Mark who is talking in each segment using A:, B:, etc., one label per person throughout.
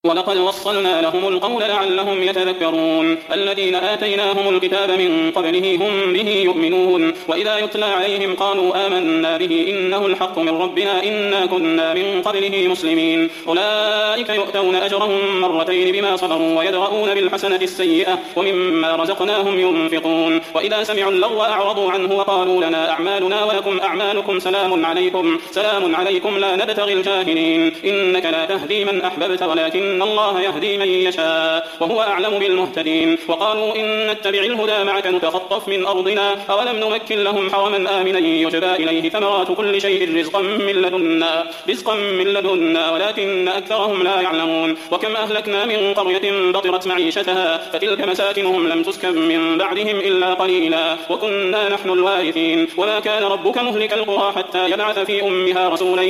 A: ولقد وصلنا لهم القول لعلهم يتذكرون الذين آتيناهم الكتاب من قبله هم به يؤمنون وإذا يتلى عليهم قالوا آمنا به إنه الحق من ربنا إنا كنا من قبله مسلمين أولئك يؤتون أجرهم مرتين بما صبروا ويدرؤون بالحسنة السيئة ومما رزقناهم ينفقون وإذا سمعوا اللغو أعرضوا عنه وقالوا لنا أعمالنا ولكم أعمالكم سلام عليكم لا نبتغي الجاهلين إنك لا تهدي من أحببت ولكن الله يهدي من يشاء وهو أعلم بالمهتدين وقالوا إن نتبع الهدى معك نتخطف من أرضنا أولم نمكن لهم حرما آمنا يجبى إليه ثمرات كل شيء رزقا من لدنا ولكن أكثرهم لا يعلمون وكم أهلكنا من قرية بطرت معيشتها فتلك مساكنهم لم تسكن من بعدهم إلا قليلا وكنا نحن الوارثين وما كان ربك مهلك القرى حتى يبعث في أمها رسولا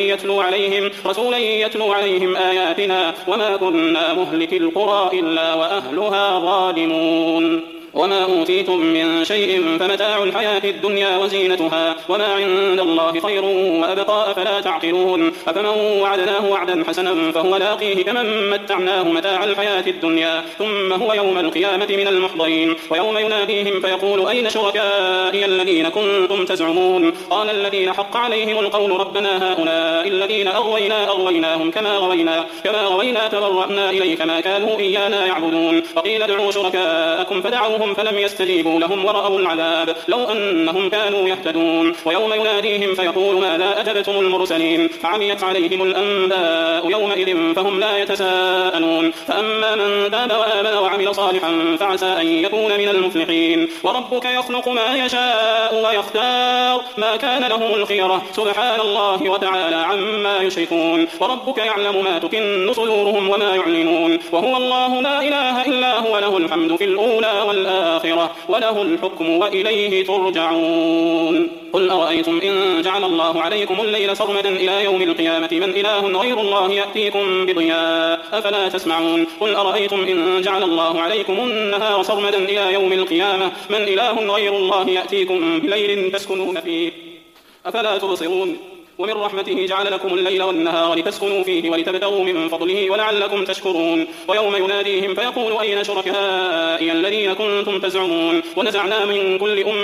A: يتلو عليهم آياتنا وما كنا مهلك القرى إلا وأهلها ظالمون وما أوتيتم من شيء فمتاع الحياة الدنيا وزينتها وما عند الله خير وأبقى أفلا تعقلون أفمن وعدناه وعدا حسنا فهو لاقيه كمن متعناه متاع الحياة الدنيا ثم هو يوم القيامة من المحضرين ويوم يناديهم فيقول أين شركائي الذين كنتم تزعمون قال الذين حق عليهم القول ربنا هؤلاء الذين أغويناهم كما غوينا تبرأنا إليك ما كانوا إيانا يعبدون فقيل ادعوا شركاءكم فدعوهم فلم يستجيبوا لهم ورأوا العذاب لو أنهم كانوا يهتدون ويوم يناديهم فيقول ماذا أجبتم المرسلين فعميت عليهم الأنباء يومئذ فهم لا يتساءلون فأما من تاب وآمن وعمل صالحا فعسى أن يكون من المفلحين وربك يخلق ما يشاء ويختار ما كان لهم الخيرة سبحان الله وتعالى عما يشركون وربك يعلم ما تكن صدورهم وما يعلنون وهو الله لا إله إلا هو له الحمد في الأولى والآخرة وله الحكم وإليه ترجعون قل أرأيتم إن جعل الله عليكم الليل سرمدا إلى يوم القيامة من إله غير الله يأتيكم بضياء أفلا تسمعون قل أرأيتم إن جعل الله عليكم النهار سرمدا إلى يوم القيامة من إله غير الله يأتيكم بليل تسكنون فيه أفلا تبصرون ومن رحمته جعل لكم الليل والنهار لتسكنوا فيه ولتبتغوا من فضله ولعلكم تشكرون ويوم يناديهم فيقول أين شركائي الذين كنتم تزعمون ونزعنا من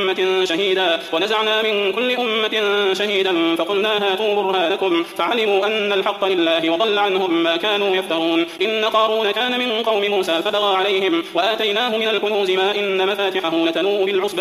A: كل أمة شهيدا فقلنا هاتوا برهانكم فعلموا أن الحق لله وضل عنهم ما كانوا يفترون إن قارون كان من قوم موسى فبغى عليهم وآتيناه من الكنوز ما إن مفاتحه لتنوء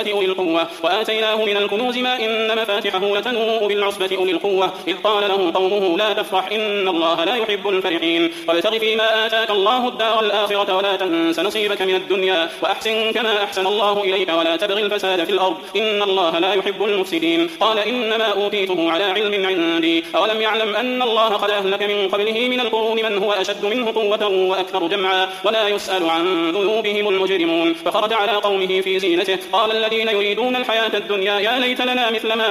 A: بالعصبة أولي القوة إذ قال له قومه لا تفرح إن الله لا يحب الفرحين وابتغ فيما آتاك الله الدار الآخرة ولا تنس نصيبك من الدنيا وأحسن كما أحسن الله إليك ولا تبغ الفساد في الأرض إن الله لا يحب المفسدين قال إنما أوتيته على علم عندي أولم يعلم أن الله قد أهلك من قبله من القرون من هو أشد منه قوة وأكثر جمعا ولا يسأل عن ذنوبهم المجرمون فخرج على قومه في زينته قال الذين يريدون الحياة الدنيا يا ليت لنا مثل ما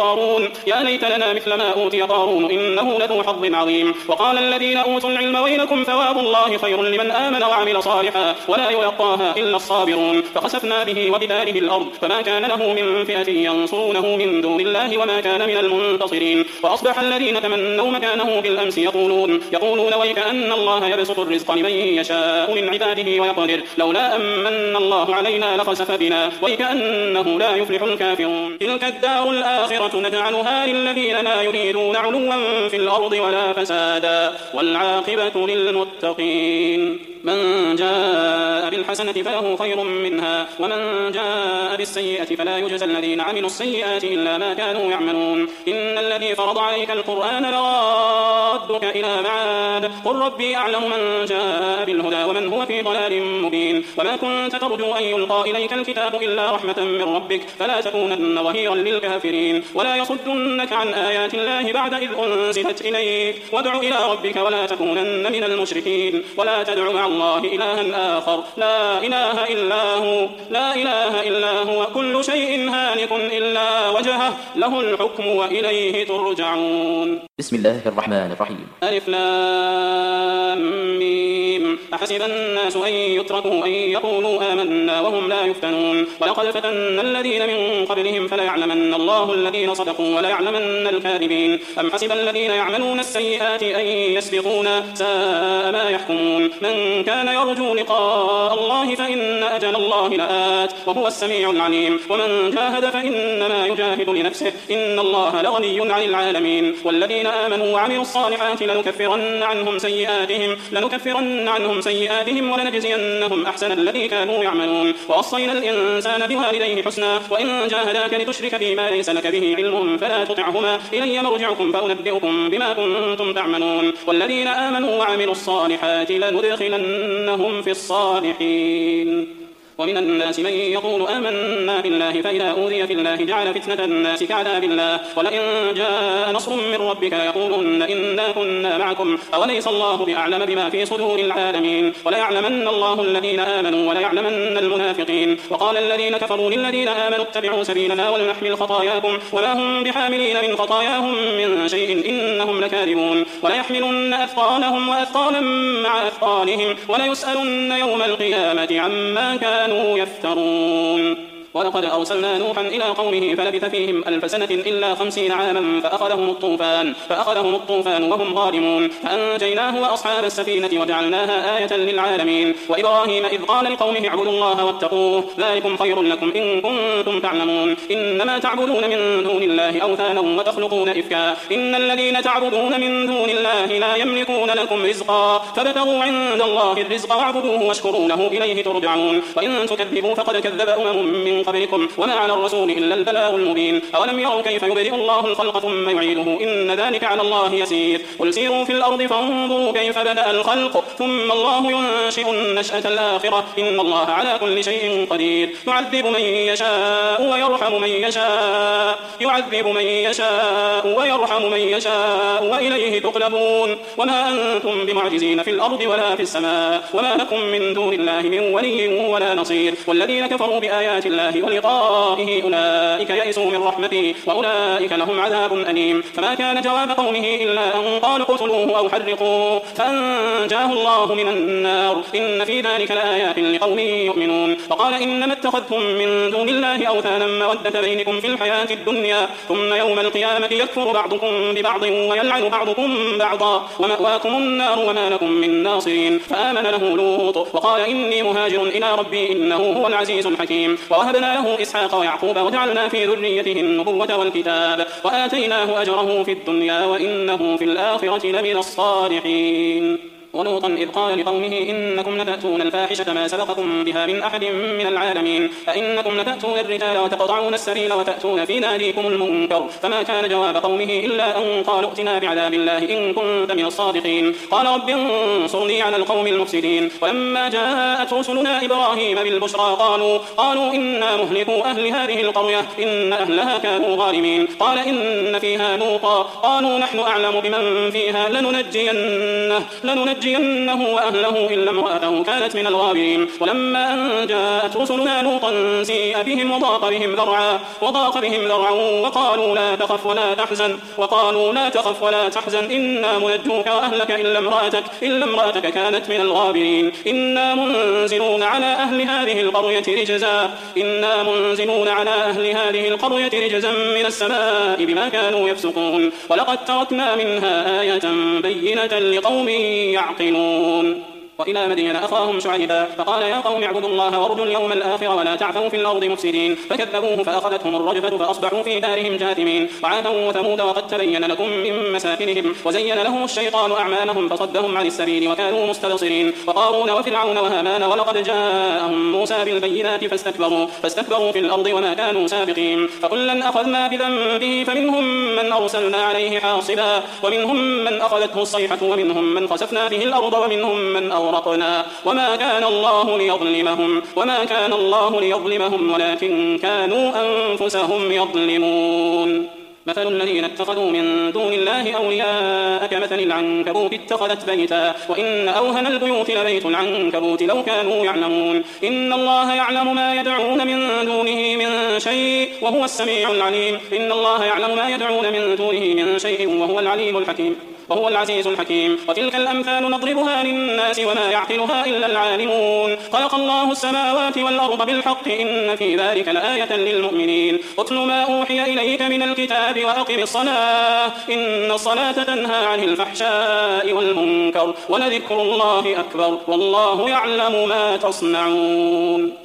A: أوتي قارون إنه لذو حظ عظيم وقال الذين أوتوا العلم ويلكم ثواب الله خير لمن آمن وعمل صالحا ولا يلقاها إلا الصابرون فخسفنا به وبداره الأرض فما كان له من فئة ينصرونه من دون الله وما كان من المنتصرين وأصبح الذين تمنوا مكانه بالأمس يقولون ويك أن الله يبسط الرزق لمن يشاء من عباده ويقدر لولا أمن الله علينا لخسف بنا ويك أنه لا يفلح الكافرون تلك الدار الآخرة نجعلها للذين لا يريدون علوا في الأرض ولا فسادا والعاقبة للمتقين من جاء بالحسنة فله خير منها ومن جاء بالسيئة فلا يجزى الذين عملوا السيئات إلا ما كانوا يعملون إن الذي فرض عليك القرآن لرادك إلى معاد قل ربي أعلم من جاء بالهدى ومن هو في ضلال مبين وما كنت ترجو أن يلقى إليك الكتاب إلا رحمة من ربك فلا تكونن ظهيرا للكافرين ولا يصدنك عن آيات الله بعد إذ أنزلت إليك وادع إلى ربك ولا تكونن من المشركين ولا تدع مع الله إلها آخر لا إله إلا هو كل شيء هالك إلا وجهه له الحكم وإليه ترجعون
B: بسم الله الرحمن الرحيم
A: ألف لام ميم أحسب الناس أن يتركوا أن يقولوا آمنا وهم لا يفتنون ولقد فتنا الذين من قبلهم فليعلمن الله الذين صدقوا وليعلمن الكاذبين أم حسب الذين يعملون السيئات أن يسبقونا ساء ما يحكمون من كان يرجو لقاء الله فإن أجل الله لآت وهو السميع العليم ومن جاهد فإنما يجاهد لنفسه إن الله لغني عن العالمين والذين آمنوا وعملوا الصالحات لنكفرن عنهم سيئاتهم ولنجزينهم أحسن الذي كانوا يعملون ووصينا الإنسان بوالديه حسنا وإن جاهداك لتشرك بما ليس لك به علم فلا تطعهما إلي مرجعكم فأنبئكم بما كنتم تعملون والذين آمنوا وعملوا الصالحات لندخلنهم في الصالحين ومن الناس من يقول آمنا بالله فإذا أوذي في الله جعل فتنة الناس كعذاب الله ولئن جاء نصر من ربك يقولون إنا كنا معكم أوليس الله بأعلم بما في صدور العالمين وليعلمن الله الذين آمنوا وليعلمن المنافقين وقال الذين كفروا للذين آمنوا اتبعوا سبيلنا ولنحمل خطاياكم وما هم بحاملين من خطاياهم من شيء إنهم لكاذبون وليحملن أثقالهم وأثقالا مع أثقالهم وليسألن يوم القيامة عما كانوا يفترون ولقد أرسلنا نوحا إلى قومه فلبث فيهم 1000 سنة إلا 50 عاما فأخذهم الطوفان وهم ظالمون فأنجيناه وأصحاب السفينة وجعلناها آية للعالمين وإبراهيم إذ قال لقومه اعبدوا الله واتقوه ذلكم خير لكم إن كنتم تعلمون إنما تعبدون من دون الله أوثانا وتخلقون إفكا إن الذين تعبدون من دون الله لا يملكون لكم رزقا فابتغوا عند الله الرزق واعبدوه واشكروا له إليه ترجعون وإن تكذبوا فقد كذب من قبلكم وما على الرسول إلا البلاغ المبين أولم يروا كيف يبدئ الله الخلق ثم يعيده إن ذلك على الله يسير قل سيروا في الأرض فانظروا كيف بدأ الخلق ثم الله ينشئ النشأة الآخرة إن الله على كل شيء قدير يعذب من يشاء ويرحم من يشاء وإليه تقلبون وما أنتم بمعجزين في الأرض ولا في السماء وما لكم من دون الله من ولي ولا نصير والذين كفروا بآيات الله ولقائه أولئك يئسوا من رحمتي وأولئك لهم عذاب أليم فما كان جواب قومه إلا أن قالوا اقتلوه أو حرقوه فأنجاه الله من النار إن في ذلك لآيات لقوم يؤمنون وقال إنما اتخذتم من دون الله أوثانا مودة بينكم في الحياة الدنيا ثم يوم القيامة يكفر بعضكم ببعض ويلعن بعضكم بعضا ومأواكم النار وما لكم من ناصرين فآمن له لوط وقال إني مهاجر إلى ربي إنه هو العزيز الحكيم ووهبنا له إسحاق ويعقوب وجعلنا في ذريته النبوة والكتاب وآتيناه أجره في الدنيا وإنه في الآخرة لمن الصالحين ولوطا إذ قال لقومه إنكم لتأتون الفاحشة ما سبقكم بها من أحد من العالمين أئنكم لتأتون الرجال وتقطعون السبيل وتأتون في ناديكم المنكر فما كان جواب قومه إلا أن قالوا ائتنا بعذاب الله إن كنت من الصادقين قال رب انصرني على القوم المفسدين ولما جاءت رسلنا إبراهيم بالبشرى قالوا إنا مهلكوا أهل هذه القرية إن أهلها كانوا ظالمين قال إن فيها لوطا قالوا نحن أعلم بمن فيها لننجينه وأهله إلا امرأته كانت من الغابرين ولما أن جاءت رسلنا لوطا سيء بهم وضاق بهم ذرعا وقالوا لا تخف ولا تحزن إنا منجوك وأهلك إلا امرأتك كانت من الغابرين إنا منزلون على أهل هذه القرية رجزا من السماء بما كانوا يفسقون ولقد تركنا منها آية بينة لقوم يعقلون وإلى مدين أخاهم شعيبا فقال يا قوم اعبدوا الله وارجوا اليوم الآخر ولا تعثوا في الأرض مفسدين فكذبوه فأخذتهم الرجفة فأصبحوا في دارهم جاثمين وعادا وثمود وقد تبين لكم من مساكنهم وزين لهم الشيطان أعمالهم فصدهم عن السبيل وكانوا مستبصرين وقارون وفرعون وهامان ولقد جاءهم موسى بالبينات فاستكبروا في الأرض وما كانوا سابقين فكلا أخذنا بذنبه فمنهم من أرسلنا عليه حاصبا ومنهم من أخذته الصيحة ومنهم من خسفنا به الأرض ومنهم من أغرقنا وما كان الله ليظلمهم ولكن كانوا أنفسهم يظلمون مثل الذين اتخذوا من دون الله أولياء كمثل العنكبوت اتخذت بيتا وإن أوهن البيوت لبيت العنكبوت لو كانوا يعلمون إن الله يعلم ما يدعون من دونه من شيء وهو السميع العليم إن الله يعلم ما يدعون من دونه من شيء وهو العليم الحكيم وهو العزيز الحكيم وتلك الأمثال نضربها للناس وما يعقلها إلا العالمون خلق الله السماوات والأرض بالحق إن في ذلك لآية للمؤمنين اتل ما أوحي إليك من الكتاب وأقم الصلاة إن الصلاة تنهى عن الفحشاء والمنكر ولذكر الله أكبر والله يعلم ما تصنعون.